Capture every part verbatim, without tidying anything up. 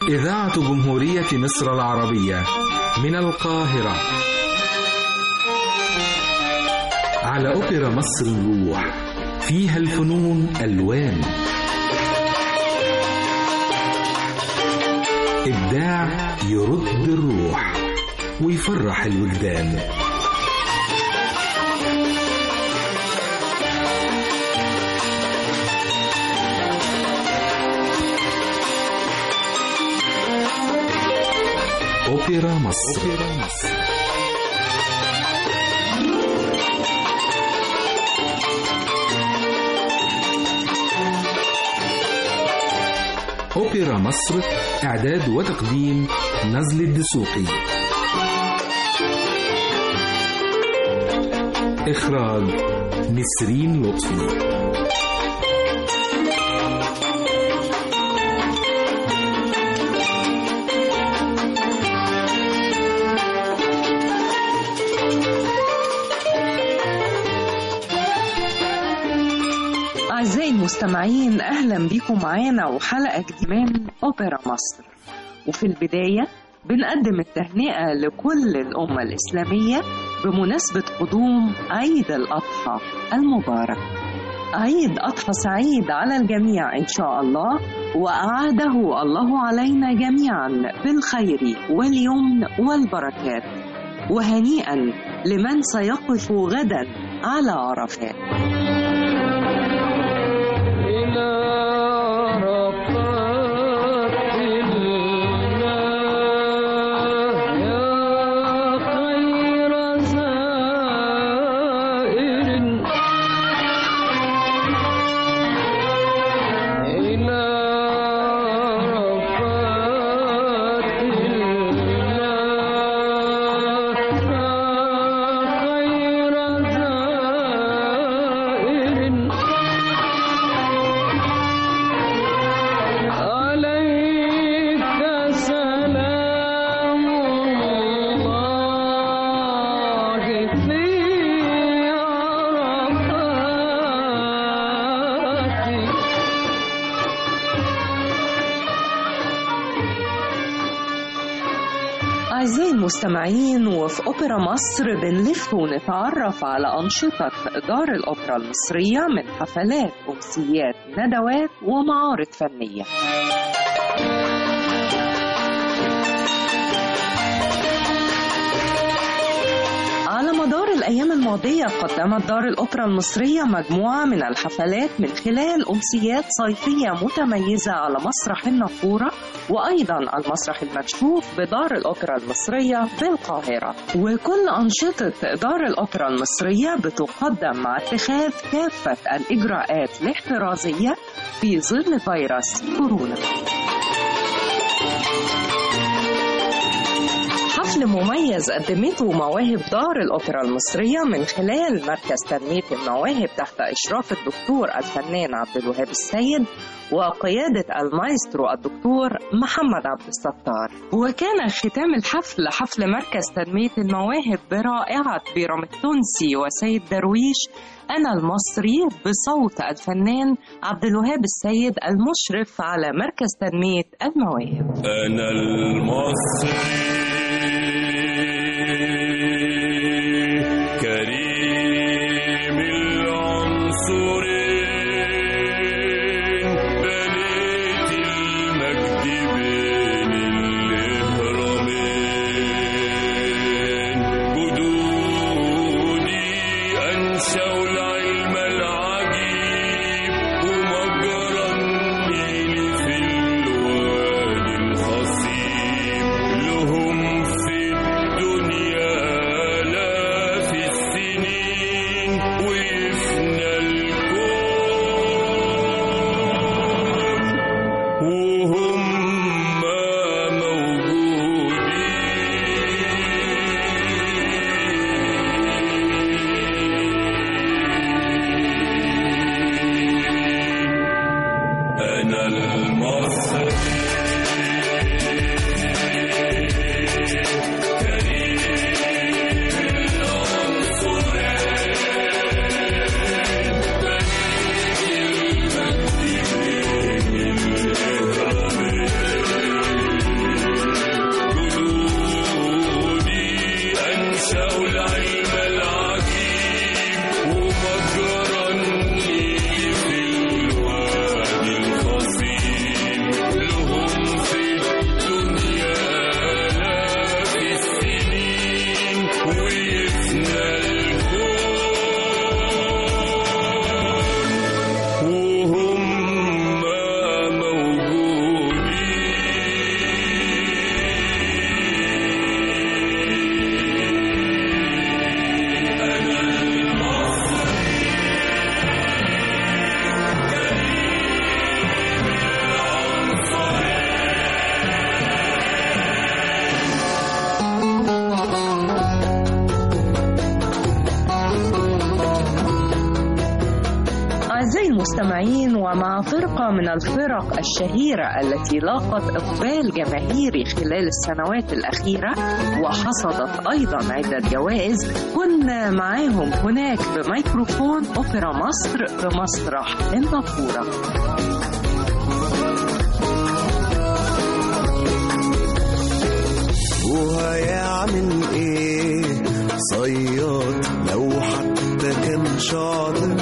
إذاعة جمهورية مصر العربية من القاهرة. على أوبرا مصر الروح، فيها الفنون ألوان، إبداع يرد الروح ويفرح الوجدان. أوبرا مصر. أوبرا مصر. أوبرا مصر، إعداد وتقديم نزل الدسوقي، إخراج نسرين لطفي. أعزائي المستمعين، أهلا بكم معانا وحلقة جديدة من أوبرا مصر. وفي البداية بنقدم التهنئة لكل الأمة الإسلامية بمناسبة قدوم عيد الأضحى المبارك. عيد أضحى سعيد على الجميع إن شاء الله، وأعاده الله علينا جميعا بالخير واليمن والبركات. وهنيئا لمن سيقف غدا على عرفات. أعزائي المستمعين، وفي أوبرا مصر بنلف ونتعرف على أنشطة دار الأوبرا المصرية من حفلات، أمسيات، ندوات ومعارض فنية. على مدار الأيام الماضية قدمت دار الأوبرا المصرية مجموعة من الحفلات من خلال أمسيات صيفية متميزة على مسرح النافورة، وأيضا المسرح المكشوف بدار الأوبرا المصرية بالقاهرة. وكل أنشطة دار الأوبرا المصرية بتقدم مع اتخاذ كافة الإجراءات الاحترازية في ظل فيروس كورونا. حفل مميز قدمته مواهب دار الأوبرا المصرية من خلال مركز تنمية المواهب تحت إشراف الدكتور الفنان عبد الوهاب السيد وقيادة المايسترو الدكتور محمد عبد الستار. وكان ختام الحفل حفل مركز تنمية المواهب برائعة بيرام التونسي وسيد درويش أنا المصري بصوت الفنان عبد الوهاب السيد المشرف على مركز تنمية المواهب. أنا المصري كريم العنصرين، بنيت المجد بين الإهرامين، جدودي أنشأوا العلم العجيب ومجرى النيل في الوادي الخصيب، لهم مستمعين، ومع فرقة من الفرق الشهيرة التي لاقت إقبال جماهيري خلال السنوات الأخيرة وحصدت أيضا عدة جوائز، كنا معاهم هناك بميكروفون أوبرا مصر بمسرح النافورة. وهيعمل ايه صياد لو حتى كان شاطر؟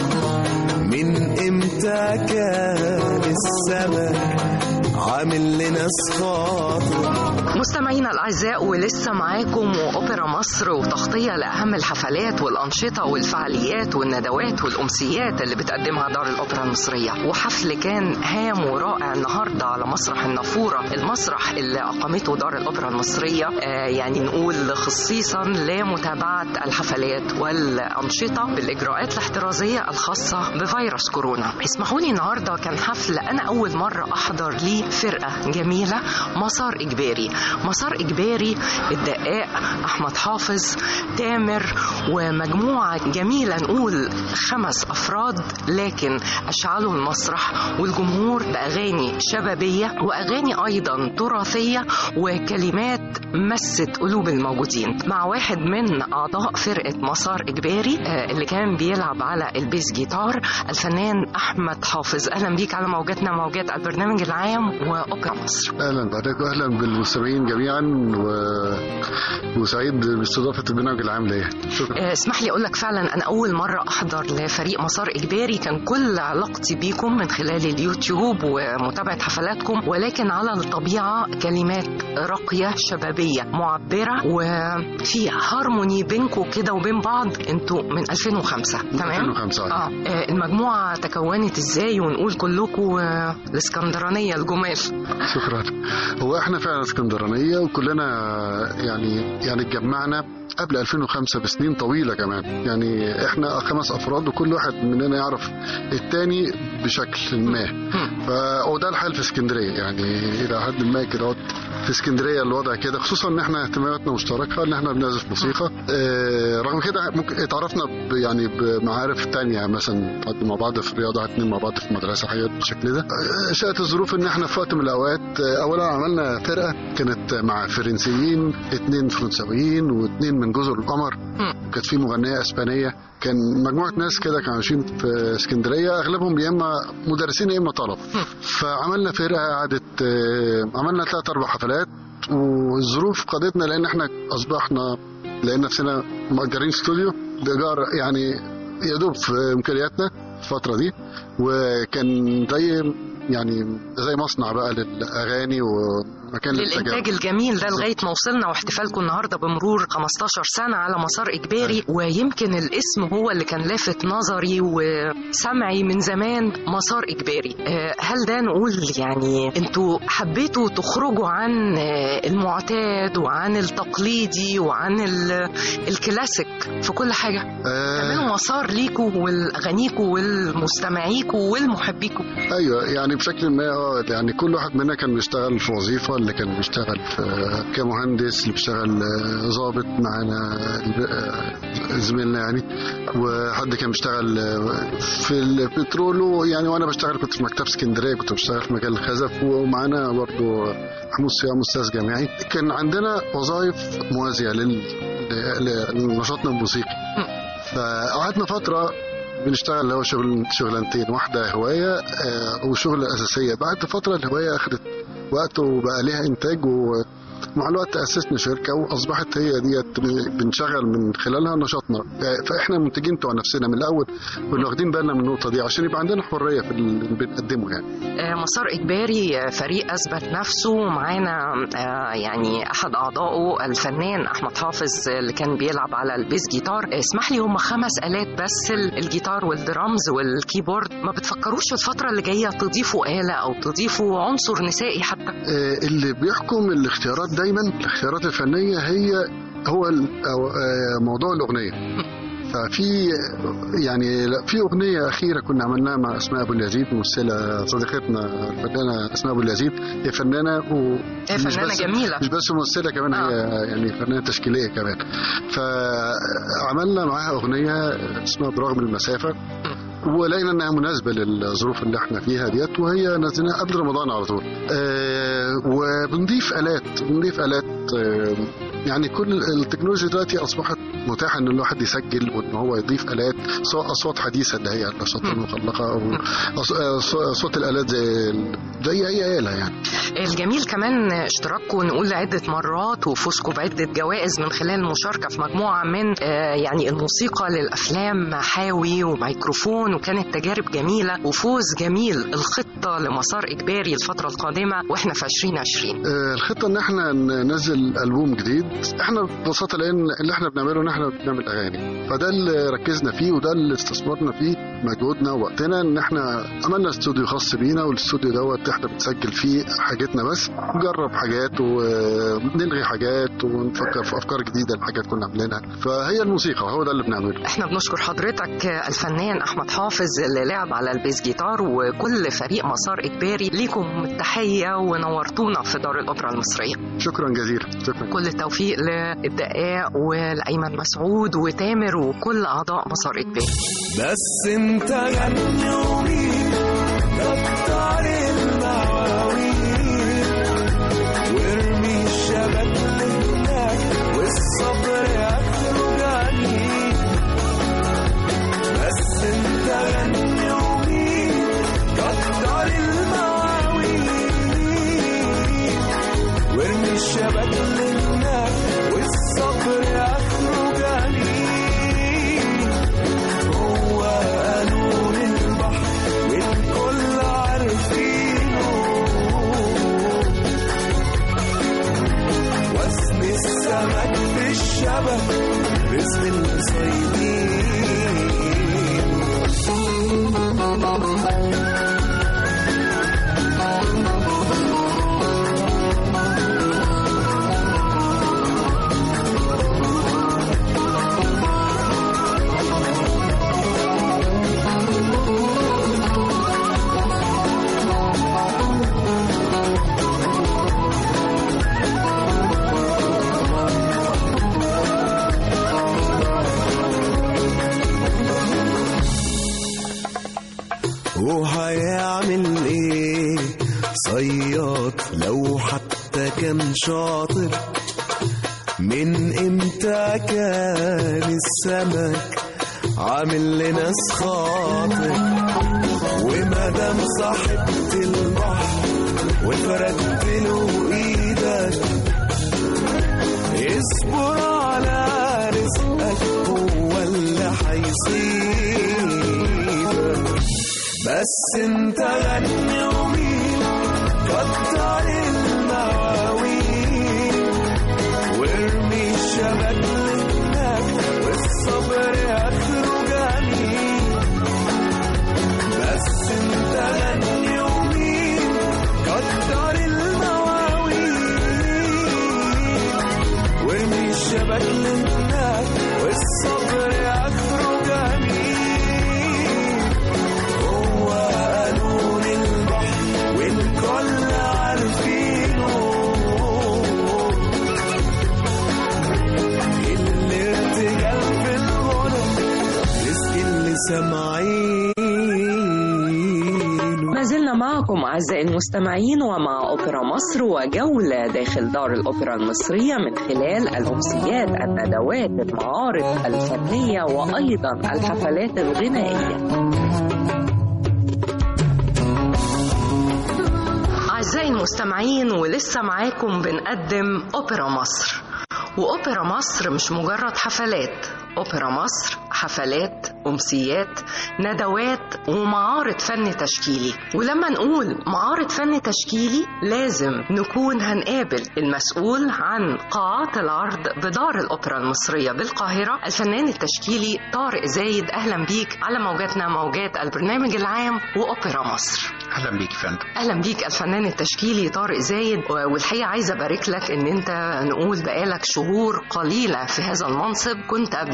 من امتى كان السمك عامل لناس خاطر؟ مستمعينا الأعزاء، ولسه معاكم وأوبرا مصر وتغطية لأهم الحفلات والأنشطة والفعاليات والندوات والأمسيات اللي بتقدمها دار الأوبرا المصرية. وحفل كان هام ورائع النهاردة على مسرح النافورة، المسرح اللي أقامته دار الأوبرا المصرية آه يعني نقول خصيصا لمتابعة الحفلات والأنشطة بالإجراءات الاحترازية الخاصة بفيروس كورونا. اسمحوا لي، النهاردة كان حفل أنا أول مرة أحضر ليه فرقة جميلة، مسار إجباري. مسار إجباري الدقاق، أحمد حافظ، تامر، ومجموعة جميلة نقول خمس أفراد، لكن أشعلوا المسرح والجمهور بأغاني شبابية وأغاني أيضا تراثية وكلمات مست قلوب الموجودين، مع واحد من أعضاء فرقة مسار إجباري اللي كان بيلعب على البيس جيتار، الفنان أحمد حافظ. أهلا بيك على موجاتنا، موجات البرنامج العام وأوبرا مصر. أهلا بحضرتك وأهلا بالمستمعين جميعا، وسعيد باستضافة البرنامج العام ليا. شكرا. اسمح لي أقول لك فعلا أنا أول مرة أحضر لفريق مسار إجباري، كان كل علاقتي بيكم من خلال اليوتيوب ومتابعة حفلاتكم، ولكن على الطبيعة كلمات راقية شبابية معبرة وفي هارموني بينكم كده وبين بعض. انتوا من ألفين وخمسة تمام؟ ألفين وخمسة آه. آه المجموعة تكونت ازاي؟ ونقول كلكم آه الاسكندرانية الجمال. شكرا. هو احنا فعلا اسكندرانية وكلنا يعني يعني اتجمعنا قبل ألفين وخمسة بسنين طويلة كمان. يعني احنا خمس افراد وكل واحد مننا يعرف التاني بشكل ما. ف... وده الحال في اسكندرية، يعني الى حد ما كده في اسكندرية الوضع كده، خصوصا ان احنا اهتماماتنا مشتركة، ان احنا بنعزف موسيقى. اه رغم كده ممكن اتعرفنا ب... يعني بمعارف تانية، مثلا مع بعض في الرياضة، اتنين مع بعض في مدرسة، حاجات بالشكل ده. اه شاءت الظروف ان احنا في وقت من الاوقات اه اولا عملنا فرقة كانت مع فرنسيين، اتنين فرنساويين واتنين من جزر القمر. كانت في مغنية اسبانية، كان مجموعة ناس كده كانوا عايشين في اسكندرية، اغلبهم يا اما مدرسين يا اما طلب. فعملنا فرقة قعدت عملنا ثلاث اربع حفلات، والظروف قادتنا لان احنا اصبحنا لان نفسنا مؤجرين استوديو بإيجار، يعني يدوب في امكانياتنا الفترة دي، وكان زي يعني زي مصنع بقى للاغاني ومكان للإنتاج الجميل ده لغاية ما وصلنا. واحتفالكم النهاردة بمرور خمستاشر سنة على مسار إجباري، ويمكن الاسم هو اللي كان لافت نظري وسمعي من زمان، مسار إجباري. هل ده نقول يعني انتوا حبيتوا تخرجوا عن المعتاد وعن التقليدي وعن الكلاسيك في كل حاجة، تعملوا مسار ليكوا والأغانيكوا والمستمعيكوا والمحبيكوا؟ أيوة، يعني بشكل ما يعني كل واحد منا كان بيشتغل في وظيفة، اللي كان بيشتغل في كمهندس، اللي بيشتغل ضابط معانا زميلنا يعني، وحد كان بيشتغل في البترول يعني، وانا بشتغل كنت في مكتب اسكندريه، كنت بشتغل في مجال الخزف، ومعانا برضو محمود صيام استاذ جامعي. كان عندنا وظائف موازيه لنشاطنا الموسيقي. فقعدنا فتره بنشتغل اللي هو شغل شغلانتين، واحده هوايه آه وشغل اساسيه. بعد فتره الهوايه اخذت وقت وبقى ليها انتاج، ومع الوقت اسسنا شركه واصبحت هي ديت بنشغل من خلالها نشاطنا. فاحنا منتجين بتوع نفسنا من الاول، كنا واخدين بالنا من النقطه دي عشان يبقى عندنا حريه في اللي بنقدمه يعني. مسار اجباري فريق اثبت نفسه، ومعانا يعني احد اعضائه الفنان احمد حافظ اللي كان بيلعب على البيس جيتار. اسمح لي، هم خمس الات بس، الجيتار والدرامز والكيبورد. ما بتفكروش في الفتره اللي جايه تضيفوا آلة او تضيفوا عنصر نسائي حتى؟ اللي بيحكم الاختيارات دايما الاختيارات الفنيه هي هو موضوع الاغنيه. ففي يعني في اغنيه اخيره كنا عملناها مع اسماء ابو اليزيد، ممثله صديقتنا الفنانه اسماء ابو اليزيد. هي فنانه و هي فنانه جميله، مش بس ممثله كمان. آه. هي يعني فنانه تشكيليه كمان. فعملنا معاها اغنيه اسمها برغم المسافه. ولقينا انها مناسبه للظروف اللي احنا فيها ديت، وهي نزلناها قبل رمضان على طول. آه وبنضيف الات بنضيف الات آه يعني كل التكنولوجيا دلوقتي اصبحت متاحه ان الواحد يسجل وان هو يضيف الات، سواء اصوات حديثه اللي هي الاصوات المخلقه او صوت الالات زي زي اي آلة يعني. الجميل كمان اشتراككم نقول لعده مرات وفوزكم بعده جوائز من خلال المشاركه في مجموعه من آه يعني الموسيقى للافلام حاوي وميكروفون، وكانت تجارب جميله وفوز جميل. الخطه لمسار اجباري الفتره القادمه واحنا في عشرين عشرين. آه الخطه ان احنا ننزل البوم جديد. احنا ببساطه لان اللي احنا بنعمله ان احنا بنعمل اغاني، فده اللي ركزنا فيه وده اللي استثمرنا فيه مجهودنا ووقتنا، ان احنا عملنا استوديو خاص بينا، والاستوديو دوت احنا بنسجل فيه حاجتنا بس، نجرب حاجات ونلغي حاجات ونفكر في افكار جديده لحاجات كنا عاملينها. فهي الموسيقى هو ده اللي بنعمله. احنا بنشكر حضرتك الفنان احمد حافظ اللي لعب على البيس جيتار، وكل فريق مسار اجباري ليكم التحيه ونورتونا في دار الاوبرا المصريه. شكرا جزيلا. شكرا. كل التوفيق للدقاق ولايمن مسعود وتامر وكل اعضاء مسار اجباري. بس انت غني ومين كتر المواويل وارمي الشبك هناك والصبر اخره جميل. بس انت غني ومين كتر المواويل وارمي الشبك هناك والصبر اخره جميل. هو قانون البحر والكل عارفينه، وزن السمك في الشبك رزق الصيادين. وهيعمل ايه صياد لو حتى كان شاطر؟ من امتى كان السمك عامل لناس خاطر؟ ومادام صاحبت البحر وفردت له ايدك اصبر على رزقك هو اللي هيصيبك. بس انت غني ومين كتر المواويل وارمي الشبك هناك والصبر اخره جميل. بس انت غني ومين كتر المواويل وارمي الشبك هناك والصبر اخره جميل. والكل عارفينه، الارتجال في الغنى رزق اللي سامعينه. ما زلنا معكم أعزائي المستمعين ومع أوبرا مصر وجولة داخل دار الأوبرا المصرية من خلال الأمسيات، الندوات، المعارض الفنية وأيضا الحفلات الغنائية. أعزائي المستمعين ولسه معاكم بنقدم أوبرا مصر، وأوبرا مصر مش مجرد حفلات، أوبرا مصر حفلات، أمسيات، ندوات ومعارض فن تشكيلي. ولما نقول معارض فن تشكيلي لازم نكون هنقابل المسؤول عن قاعات العرض بدار الأوبرا المصرية بالقاهرة، الفنان التشكيلي طارق زايد. أهلا بيك على موجاتنا، موجات البرنامج العام وأوبرا مصر. اهلا بيك فندم. اهلا بيك الفنان التشكيلي طارق زايد، والحقيقه عايزه ابارك لك ان انت نقول بقالك شهور قليله في هذا المنصب. كنت قبل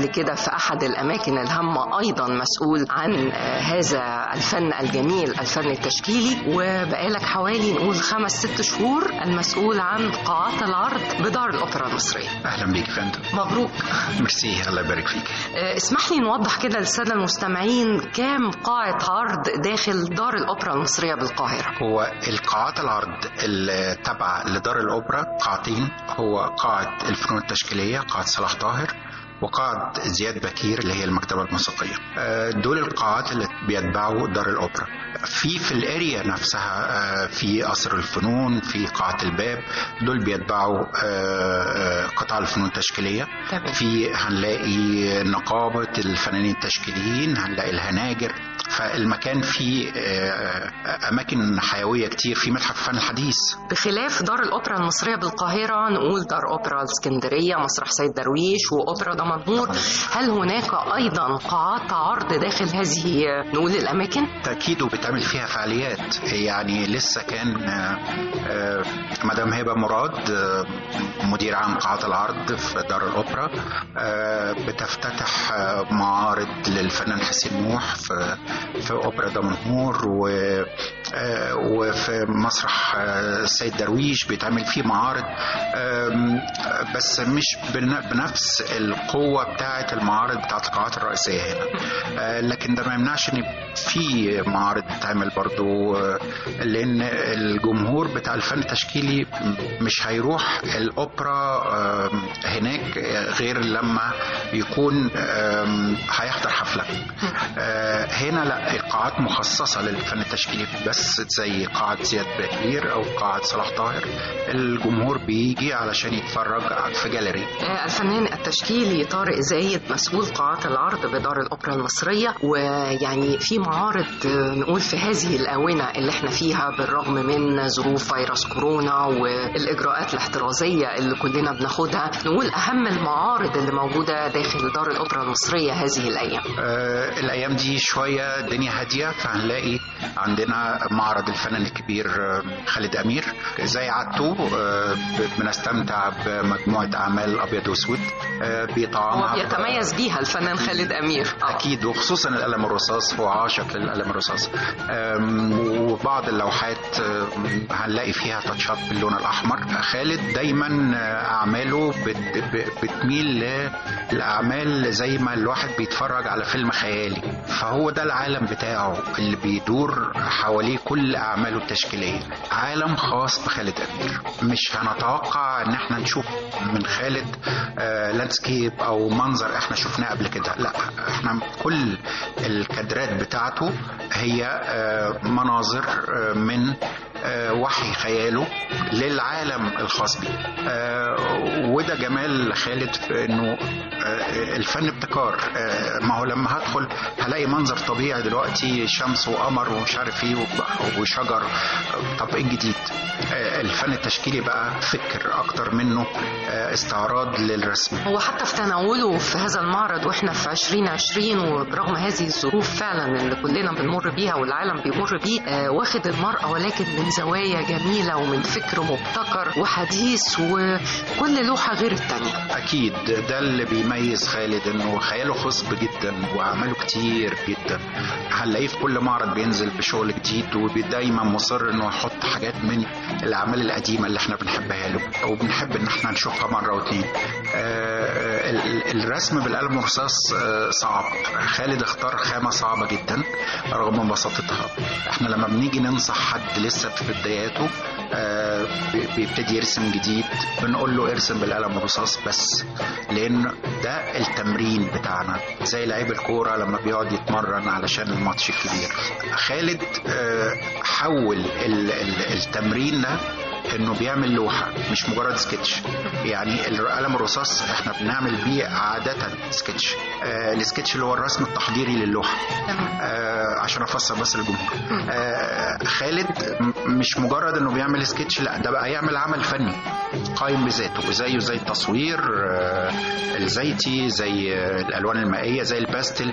قبل كده في أحد الأماكن الهامة أيضا مسؤول عن هذا الفن الجميل الفن التشكيلي، وبقالك حوالي نقول خمس ست شهور المسؤول عن قاعات العرض بدار الأوبرا المصرية. أهلا بيك فندم. مبروك. ميرسي، الله يبارك فيك. اسمح لي نوضح كده للسادة المستمعين كام قاعة عرض داخل دار الأوبرا المصرية بالقاهرة؟ هو القاعات العرض التابعة لدار الأوبرا قاعتين، هو قاعة الفنون التشكيلية قاعة صلاح طاهر، وقاعة زياد بكير اللي هي المكتبة الموسيقية. دول القاعات اللي بيتبعوا دار الأوبرا. في في الاريا نفسها في قصر الفنون، في قاعة الباب، دول بيتبعوا قطاع الفنون التشكيلية. في هنلاقي نقابة الفنانين التشكيليين، هنلاقي الهناجر. فالمكان فيه أماكن حيوية كتير، في متحف الفن الحديث. بخلاف دار الأوبرا المصرية بالقاهرة نقول دار أوبرا الإسكندرية، مسرح سيد درويش، وأوبرا دمنهور، هل هناك أيضا قاعات عرض داخل هذه نقول الأماكن؟ تأكيد، وبتعمل فيها فعاليات. يعني لسه كان مدام هبة مراد مدير عام قاعات العرض في دار الأوبرا بتفتتح معارض للفنان حسين نوح في في أوبرا دمنهور، وفي مسرح السيد درويش بيتعمل فيه معارض، بس مش بنفس القوة بتاعة المعارض بتاعة القاعات الرئيسية هنا. لكن ده ما يمنعش ان في معارض بتعمل برضو، لان الجمهور بتاع الفن التشكيلي مش هيروح الأوبرا هناك غير لما يكون هيحضر حفلة. هنا لا، القاعات مخصصة للفن التشكيلي بس، زي قاعة زياد بكير أو قاعة صلاح طاهر. الجمهور بيجي علشان يتفرج في جاليري. الفنان التشكيلي طارق زايد مسؤول قاعات العرض بدار الأوبرا المصرية، ويعني في معارض نقول في هذه الآونة اللي احنا فيها بالرغم من ظروف فيروس كورونا والإجراءات الاحترازية اللي كلنا بناخدها، نقول أهم المعارض اللي موجودة داخل دار الأوبرا المصرية هذه الأيام. آه الأيام دي شوية الدنيا هادية، فهنلاقي عندنا معرض الفنان الكبير خالد أمير زي عادته. بنستمتع بمجموعة أعمال أبيض وأسود بيطعمها، وبيتميز بيها الفنان خالد أمير أكيد، وخصوصا القلم الرصاص، هو عاشق للقلم الرصاص. وبعض اللوحات هنلاقي فيها تاتشات باللون الأحمر. خالد دايما أعماله بتميل للأعمال زي ما الواحد بيتفرج على فيلم خيالي، فهو ده العالم بتاعه اللي بيدور حواليه كل أعماله التشكيلية. عالم خاص بخالد أمير، مش هنتوقع ان احنا نشوف من خالد آه لاندسكيب او منظر احنا شفناه قبل كده، لا، احنا كل الكادرات بتاعته هي آه مناظر آه من آه وحي خياله للعالم الخاص بيه. آه وده جمال خالد في انه آه الفن ابتكار. آه ما هو لما هدخل هلاقي منظر طبيعي دلوقتي، شمس وقمر ومش عارف ايه وشجر، طب ايه الجديد؟ آه الفن التشكيلي بقى فكر اكتر منه آه استعراض للرسم. هو حتى في تناوله في هذا المعرض واحنا في عشرين عشرين، وبرغم هذه الظروف فعلا اللي كلنا بنمر بيها والعالم بيمر بيه، آه واخد المرأة ولكن من زوايا جميلة ومن فكر مبتكر وحديث، وكل لوحة غير التانية. أكيد ده اللي بيميز خالد، إنه خياله خصب جدا وأعماله كتير جدا. هنلاقيه في كل معرض بينزل بشغل جديد، ودايما مصر إنه يحط حاجات من الأعمال القديمة اللي إحنا بنحبها له وبنحب إن إحنا نشوفها مرة واتنين. آه الرسم بالقلم الرصاص آه صعب. خالد اختار خامة صعبة جدا رغم بساطتها. إحنا لما بنيجي ننصح حد لسه في بداياته آه بيبتدي يرسم جديد، بنقول له ارسم بالقلم الرصاص بس، لان ده التمرين بتاعنا، زي لعيب الكوره لما بيقعد يتمرن علشان الماتش الكبير. خالد آه حول ال ال التمرين ده انه بيعمل لوحه مش مجرد سكتش. يعني القلم الرصاص احنا بنعمل بيه عاده سكتش، آه السكتش اللي هو الرسم التحضيري للوحه. آه عشان افسر بس للجمهور، آه خالد مش مجرد انه بيعمل سكتش، لا، ده بقى يعمل عمل فني. قائم بذاته، زيه زي التصوير الزيتي، زي الألوان المائية، زي الباستل.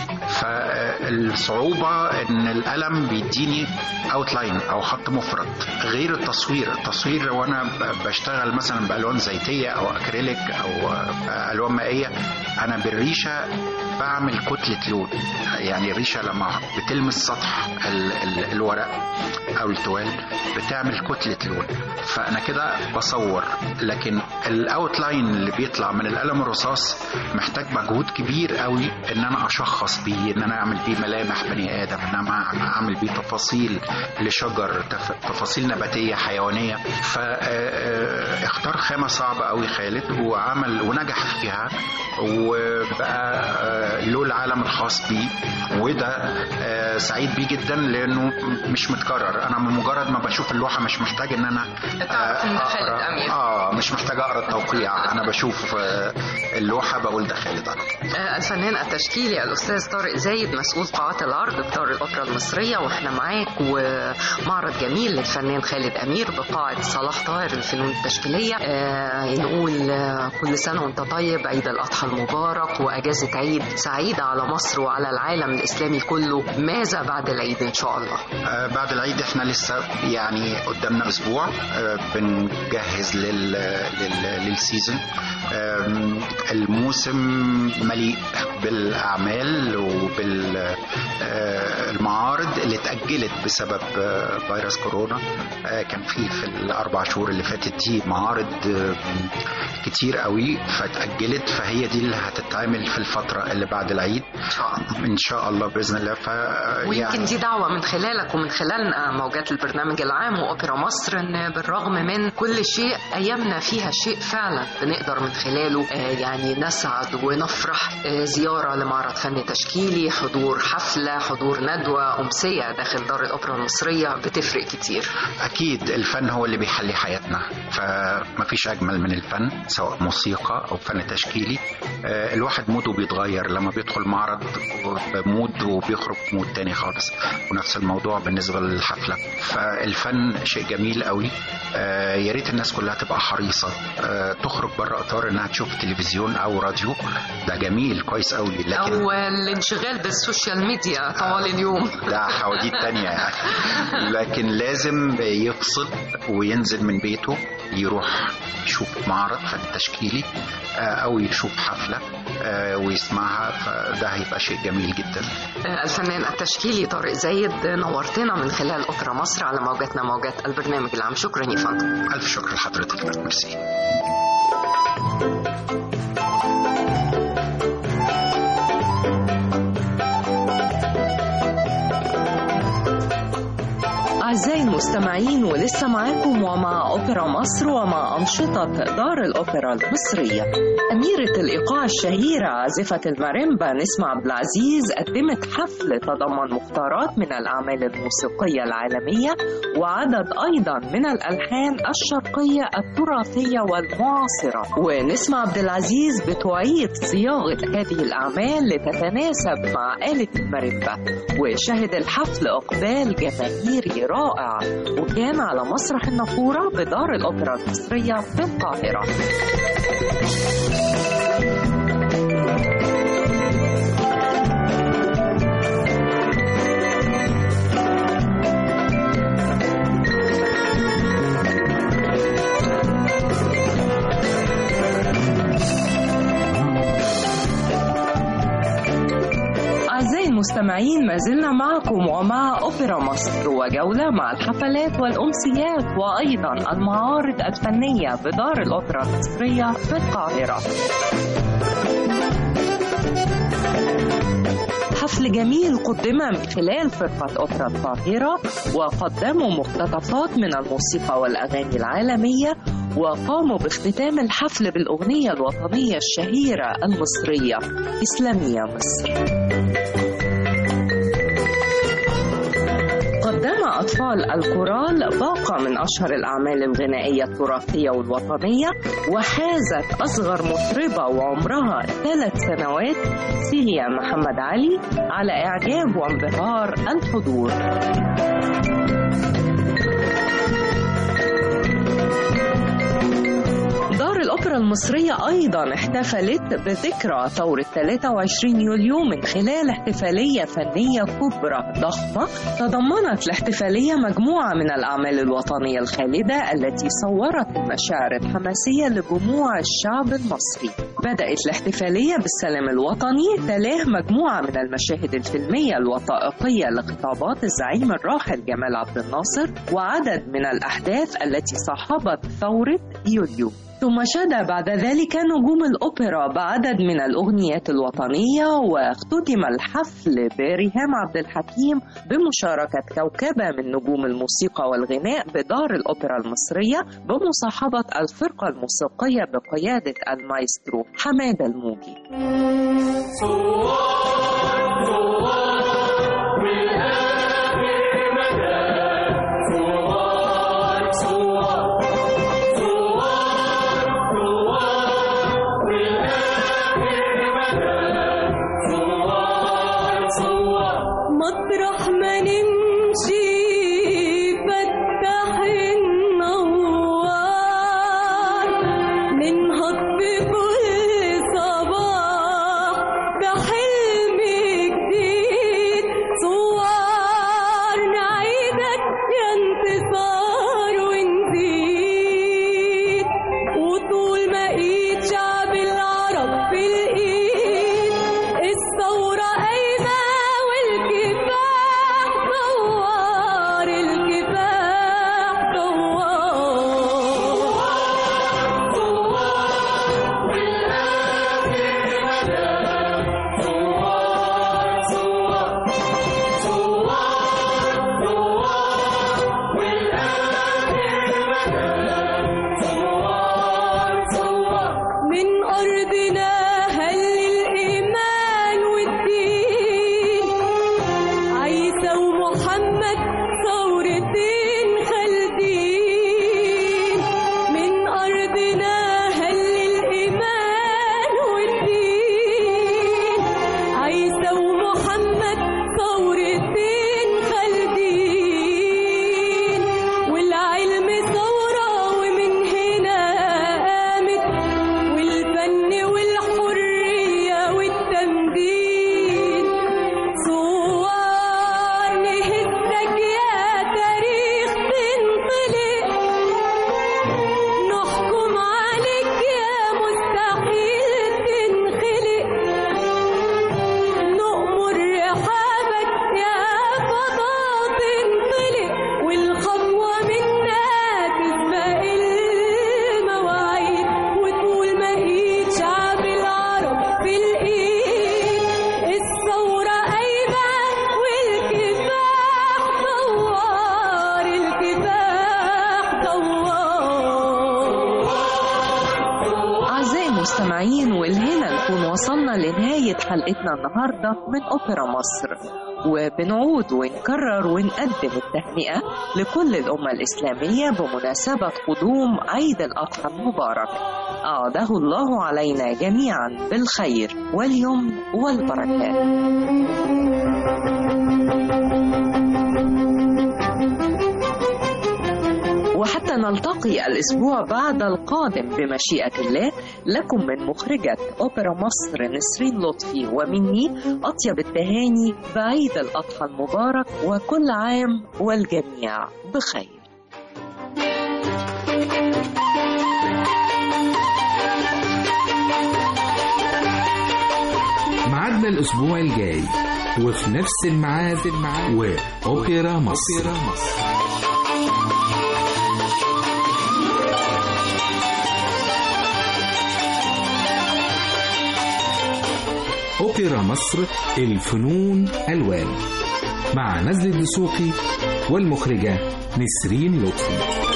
فالصعوبة ان القلم بيديني اوتلاين او خط مفرد غير التصوير. التصوير وانا بشتغل مثلا بالوان زيتية او اكريليك او الوان مائية، انا بالريشة بعمل كتلة لون. يعني الريشة لما بتلمس سطح ال ال الورق او التوال بتعمل كتلة لون، فانا كده بصور. لكن الاوتلاين اللي بيطلع من القلم الرصاص محتاج مجهود كبير قوي ان انا اشخص بيه، ان انا اعمل بيه ملامح بني ادم، ان انا اعمل بيه تفاصيل لشجر، تفاصيل نباتيه حيوانيه. فاختار خامه صعبه قوي خالد وعمل ونجح فيها، وبقى له العالم الخاص بيه. وده سعيد بيه جدا لانه مش متكرر. انا مجرد ما بشوف اللوحه مش محتاج ان انا أقرأ. اه مش محتاج اقرا التوقيع، انا بشوف اللوحه بقول ده خالد على طول. الفنان التشكيلي الاستاذ طارق زايد مسؤول قاعات العرض بدار الاوبرا المصريه، واحنا معاك ومعرض جميل للفنان خالد امير بقاعه صلاح طاهر للفنون التشكيليه. آه نقول آه كل سنه وانت طيب، عيد الاضحى المبارك واجازه عيد سعيده على مصر وعلى العالم الاسلامي كله. ماذا بعد العيد ان شاء الله؟ آه بعد العيد احنا لسه يعني قدامنا اسبوع آه بنجهز لل لل للسيزون. آه الموسم مليء بالاعمال وبالمعارض اللي اتاجلت بسبب فيروس كورونا. كان في في الاربع شهور اللي فاتت دي معارض كتير قوي فاتاجلت، فهي دي اللي هتتعمل في الفتره اللي بعد العيد ان شاء الله باذن الله. ف ويمكن يعني دي دعوه من خلالك ومن خلال موجات البرنامج العام واوبرا مصر، ان بالرغم من كل شيء ايامنا فيها شيء فعلا بنقدر من خلاله يعني نسعد ونفرح. زياره لمعرض فن تشكيلي، حضور حفله، حضور ندوه، امسيه داخل دار الاوبرا المصريه، بتفرق كتير. اكيد الفن هو اللي بيحلي حياتنا، فمفيش اجمل من الفن سواء موسيقى او فن تشكيلي. الواحد موده بيتغير لما بيدخل معرض بمود وبيخرج مود تاني خالص، ونفس الموضوع بالنسبه للحفله. فالفن شيء جميل قوي. يا ريت الناس كلها تبقى حريصه تخرج بره اطار انها تشوف تلفزيون او راديو، ده جميل كويس قوي. لكن او الانشغال بالسوشيال ميديا طوال اليوم ده حواديت تانية يعني. لكن لازم يفصل وينزل من بيته يروح يشوف معرض فن تشكيلي او يشوف حفله ويسمعها، فده هيبقى شيء جميل جدا. الفنان التشكيلي طارق زايد نورتنا من خلال اوبرا مصر على موجاتنا موجات البرنامج العام. شكرا يا فندم. الف شكر لحضرتك. ميرسي. أعزائي المستمعين، ولسه معاكم ومع أوبرا مصر ومع أنشطة دار الأوبرا المصرية. أميرة الإيقاع الشهيرة عازفة الماريمبا نسمة عبد العزيز قدمت حفل تضمن مختارات من الأعمال الموسيقية العالمية وعدد أيضا من الألحان الشرقية التراثية والمعاصرة. ونسمة عبد العزيز بتعيد صياغة هذه الأعمال لتتناسب مع آلة الماريمبا، وشهد الحفل إقبال جماهيري رائع، وكان على مسرح النافورة بدار الأوبرا المصرية في القاهرة. المستمعين، ما زلنا معكم ومع أوبرا مصر وجولة مع الحفلات والأمسيات وأيضا المعارض الفنية بدار الأوبرا المصرية في القاهرة. حفل جميل قدم من خلال فرقة أوبرا القاهرة، وقدموا مقتطفات من الموسيقى والأغاني العالمية، وقاموا باختتام الحفل بالأغنية الوطنية الشهيرة المصرية إسلامية مصر. قدم أطفال الكورال باقة من أشهر الأعمال الغنائية التراثية والوطنية، وحازت أصغر مطربة وعمرها ثلاث سنوات سيليا محمد علي على إعجاب وانبهار الحضور. الأوبرا المصرية أيضا احتفلت بذكرى ثورة ثلاثة وعشرين يوليو من خلال احتفالية فنية كبرى ضخمة تضمنت الاحتفالية مجموعة من الأعمال الوطنية الخالدة التي صورت المشاعر الحماسية لجموع الشعب المصري. بدأت الاحتفالية بالسلام الوطني، تلاه مجموعة من المشاهد الفيلمية الوثائقية لخطابات الزعيم الراحل جمال عبد الناصر وعدد من الأحداث التي صاحبت ثورة يوليو. ثم شاد بعد ذلك نجوم الأوبرا بعدد من الأغنيات الوطنية، واختتم الحفل بريهام عبد الحكيم بمشاركة كوكبة من نجوم الموسيقى والغناء بدار الأوبرا المصرية بمصاحبة الفرقة الموسيقية بقيادة المايسترو حمادة الموجي. مطرح ما نمشي فتح النوار، ننهض بكل صباح بحلم جديد، صور نعيدك يا انتصار ونزيد، وطول ما ايد شعب العرب في الايد الثورة قايمة والكفاح دوار، الكفاح دوار. من أرضنا هل الإيمان والدين، عيسى ومحمد ثورتين خالدين. من أرضنا هل الإيمان والدين، عيسى ومحمد ثورتين خالدين. والعلم ثورة ومن هنا قامت، والفن والحرية والتمديد. صور نهزك يا تاريخ تنطلق، نحكم عليك يا مستحيل تنخلق، نؤمر رحابك يا فضاء تنطلق، والخطوة منا تسبق المواعيد. وطول ما ايد شعب العرب في الايد الثورة قايمة والكفاح دوار، الكفاح دوار. أعزائي المستمعين، والهنا نكون وصلنا لنهاية حلقتنا النهاردة من أوبرا مصر، وبنعود ونكرر ونقدم التهنئة لكل الأمة الإسلامية بمناسبة قدوم عيد الأضحى المبارك. أعاده الله علينا جميعا بالخير واليمن والبركات. وحتى نلتقي الأسبوع بعد القادم بمشيئة الله، لكم من مخرجة أوبرا مصر نسرين لطفي ومني أطيب التهاني بعيد الأضحى المبارك، وكل عام والجميع بخير. معادنا الأسبوع الجاي وفي نفس الميعاد وأوبرا مصر. أوبرا مصر، الفنون ألوان، مع نزل الدسوقي والمخرجة نسرين لطفي.